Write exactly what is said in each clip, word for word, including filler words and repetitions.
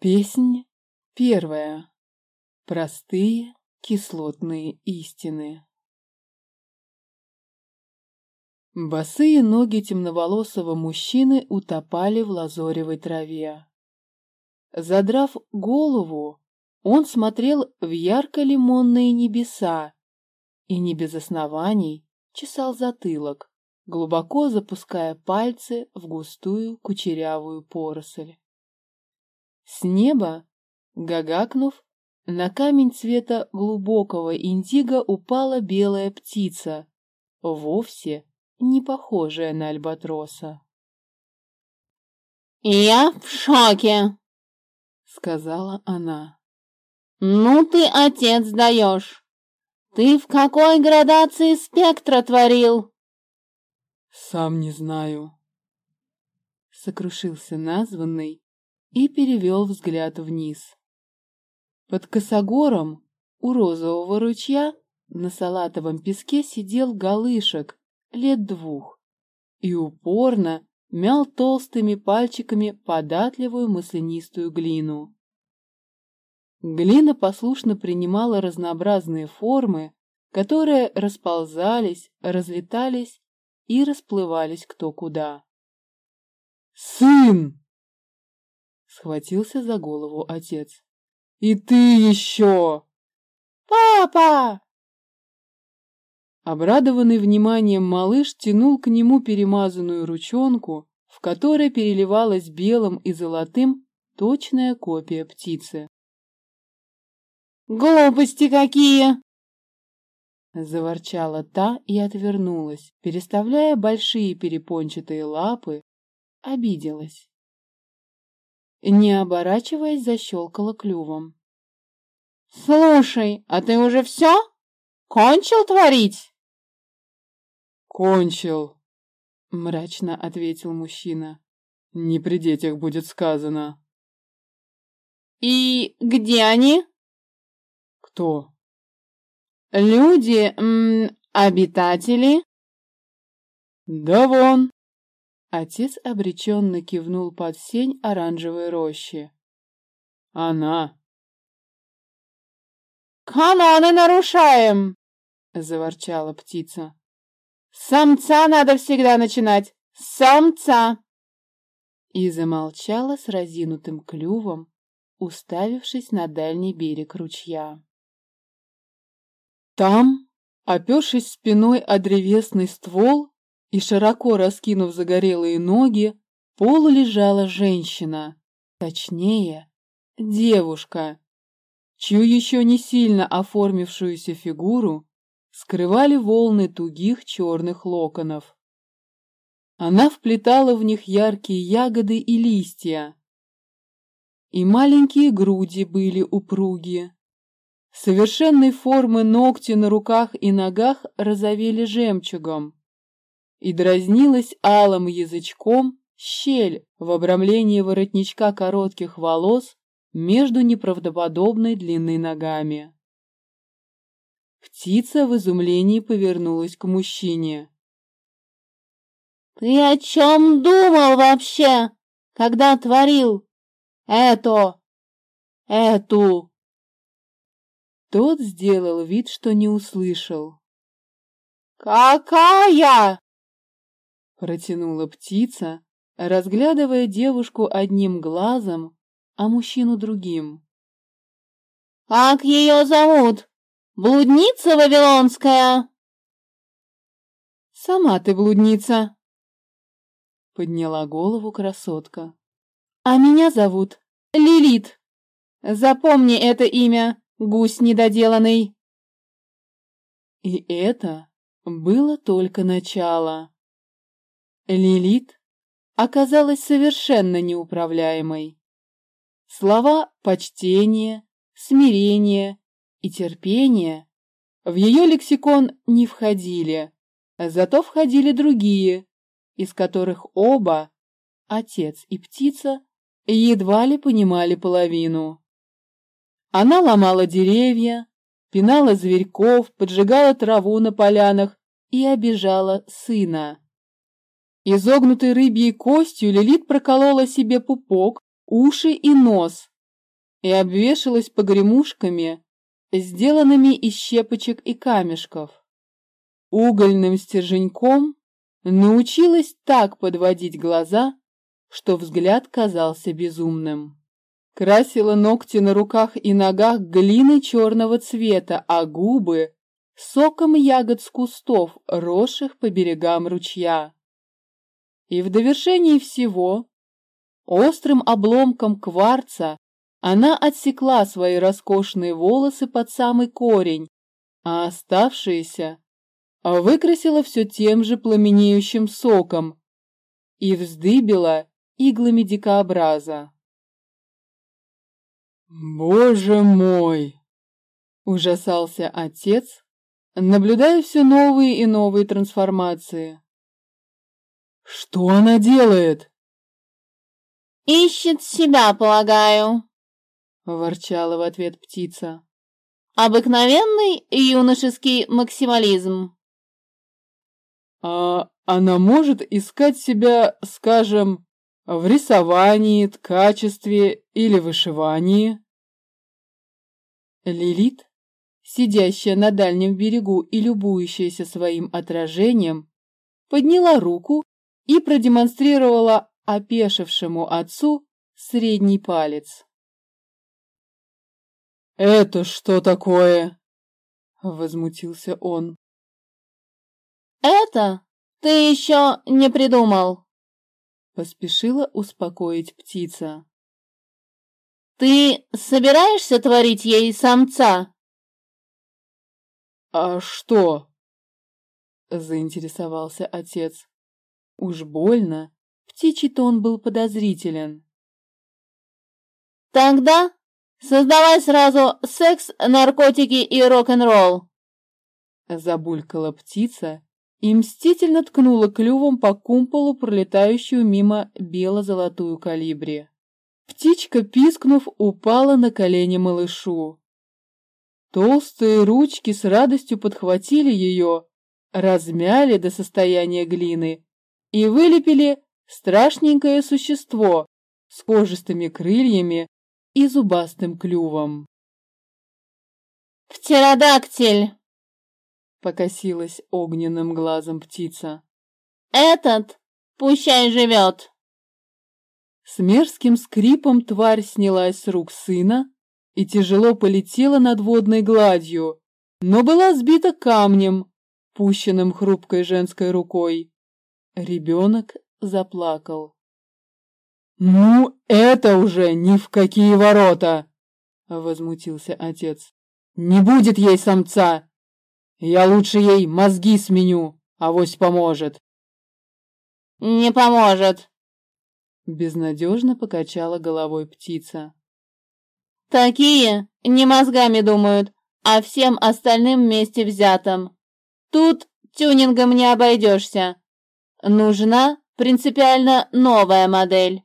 Песнь первая. Простые кислотные истины. Босые ноги темноволосого мужчины утопали в лазоревой траве. Задрав голову, он смотрел в ярко-лимонные небеса и не без оснований чесал затылок, глубоко запуская пальцы в густую кучерявую поросль. С неба, гагакнув, на камень цвета глубокого индиго упала белая птица, вовсе не похожая на альбатроса. «Я в шоке», — сказала она. «Ну ты, отец, даешь! Ты в какой градации спектра творил?» «Сам не знаю», — сокрушился названный и перевел взгляд вниз. Под косогором у розового ручья на салатовом песке сидел голышек лет двух и упорно мял толстыми пальчиками податливую маслянистую глину. Глина послушно принимала разнообразные формы, которые расползались, разлетались и расплывались кто куда. «Сын!» — схватился за голову отец. «И ты еще!» «Папа!» Обрадованный вниманием малыш тянул к нему перемазанную ручонку, в которой переливалась белым и золотым точная копия птицы. «Глупости какие!» Заворчала та и отвернулась, переставляя большие перепончатые лапы, обиделась. Не оборачиваясь, защелкала клювом. «Слушай, а ты уже все? Кончил творить?» «Кончил», — мрачно ответил мужчина. «Не при детях будет сказано». «И где они?» «Кто?» «Люди, м, обитатели?» «Да вон!» Отец обреченно кивнул под сень оранжевой рощи. «Она!» «Каноны нарушаем!» — заворчала птица. «С самца надо всегда начинать! С самца!» И замолчала с разинутым клювом, уставившись на дальний берег ручья. Там, опершись спиной о древесный ствол и широко раскинув загорелые ноги, полулежала женщина, точнее, девушка, чью еще не сильно оформившуюся фигуру скрывали волны тугих черных локонов. Она вплетала в них яркие ягоды и листья, и маленькие груди были упругие. Совершенной формы ногти на руках и ногах розовели жемчугом, и дразнилась алым язычком щель в обрамлении воротничка коротких волос между неправдоподобной длины ногами. Птица в изумлении повернулась к мужчине. «Ты о чем думал вообще, когда творил это, эту?» Тот сделал вид, что не услышал. «Какая?» — протянула птица, разглядывая девушку одним глазом, а мужчину другим. «Как ее зовут? Блудница вавилонская?» «Сама ты блудница!» — подняла голову красотка. «А меня зовут Лилит. Запомни это имя, гусь недоделанный!» И это было только начало. Лилит оказалась совершенно неуправляемой. Слова «почтение», «смирение» и «терпение» в ее лексикон не входили, зато входили другие, из которых оба, отец и птица, едва ли понимали половину. Она ломала деревья, пинала зверьков, поджигала траву на полянах и обижала сына. Изогнутой рыбьей костью Лилит проколола себе пупок, уши и нос, и обвешалась погремушками, сделанными из щепочек и камешков. Угольным стерженьком научилась так подводить глаза, что взгляд казался безумным. Красила ногти на руках и ногах глиной черного цвета, а губы — соком ягод с кустов, росших по берегам ручья. И в довершении всего, острым обломком кварца она отсекла свои роскошные волосы под самый корень, а оставшиеся выкрасила все тем же пламенеющим соком и вздыбила иглами дикообраза. «Боже мой!» — ужасался отец, наблюдая все новые и новые трансформации. «Что она делает?» «Ищет себя, полагаю», — ворчала в ответ птица. «Обыкновенный юношеский максимализм». «А она может искать себя, скажем, в рисовании, ткачестве или вышивании?» Лилит, сидящая на дальнем берегу и любующаяся своим отражением, подняла руку и продемонстрировала опешившему отцу средний палец. «Это что такое?» — возмутился он. «Это ты еще не придумал», — поспешила успокоить птица. «Ты собираешься творить ей самца?» «А что?» — заинтересовался отец. Уж больно, птичий тон был подозрителен. «Тогда создавай сразу секс, наркотики и рок-н-ролл», — забулькала птица и мстительно ткнула клювом по кумполу пролетающую мимо бело-золотую колибри. Птичка, пискнув, упала на колени малышу. Толстые ручки с радостью подхватили ее, размяли до состояния глины и вылепили страшненькое существо с кожистыми крыльями и зубастым клювом. «Птеродактиль!» — покосилась огненным глазом птица. «Этот пущай живет!» С мерзким скрипом тварь снялась с рук сына и тяжело полетела над водной гладью, но была сбита камнем, пущенным хрупкой женской рукой. Ребенок заплакал. «Ну, это уже ни в какие ворота!» — возмутился отец. «Не будет ей самца! Я лучше ей мозги сменю, авось поможет!» «Не поможет!» — безнадежно покачала головой птица. «Такие не мозгами думают, а всем остальным вместе взятым. Тут тюнингом не обойдешься. Нужна принципиально новая модель».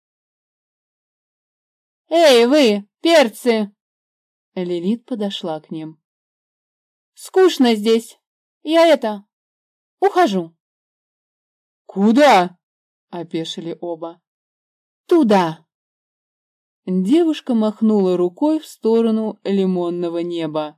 «Эй, вы, перцы!» Лилит подошла к ним. «Скучно здесь. Я это... ухожу». «Куда?» — опешили оба. «Туда». Девушка махнула рукой в сторону лимонного неба.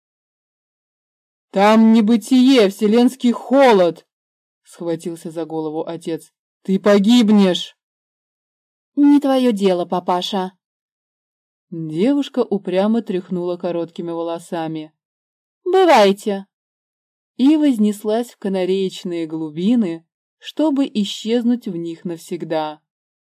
«Там небытие, вселенский холод!» — схватился за голову отец. «Ты погибнешь!» «Не твое дело, папаша». Девушка упрямо тряхнула короткими волосами. «Бывайте!» И вознеслась в канареечные глубины, чтобы исчезнуть в них навсегда.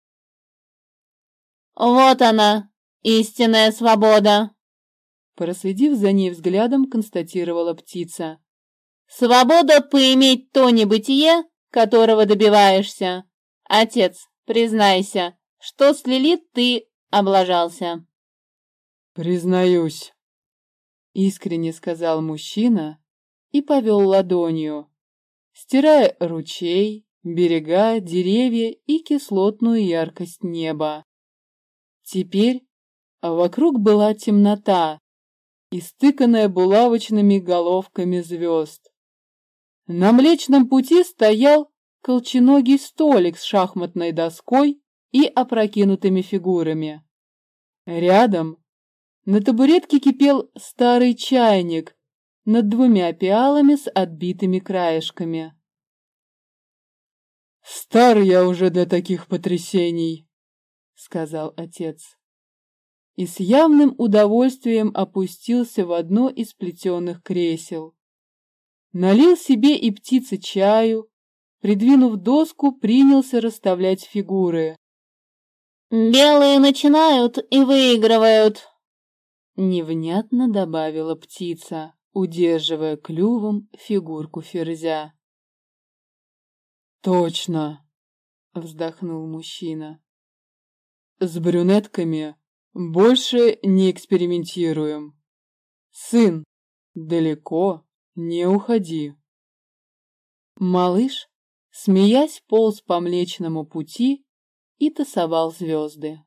«Вот она, истинная свобода!» Проследив за ней взглядом, констатировала птица. «Свобода поиметь то небытие, которого добиваешься. Отец, признайся, что с Лилит ты облажался». «Признаюсь», — искренне сказал мужчина и повел ладонью, стирая ручей, берега, деревья и кислотную яркость неба. Теперь вокруг была темнота, истыканная булавочными головками звезд. На Млечном Пути стоял колченогий столик с шахматной доской и опрокинутыми фигурами. Рядом на табуретке кипел старый чайник над двумя пиалами с отбитыми краешками. «Стар я уже для таких потрясений», — сказал отец. И с явным удовольствием опустился в одно из плетеных кресел. Налил себе и птице чаю, придвинув доску, принялся расставлять фигуры. «Белые начинают и выигрывают», — невнятно добавила птица, удерживая клювом фигурку ферзя. «Точно!» — вздохнул мужчина. «С брюнетками больше не экспериментируем. Сын, далеко не уходи». Малыш, смеясь, полз по Млечному Пути и тасовал звезды.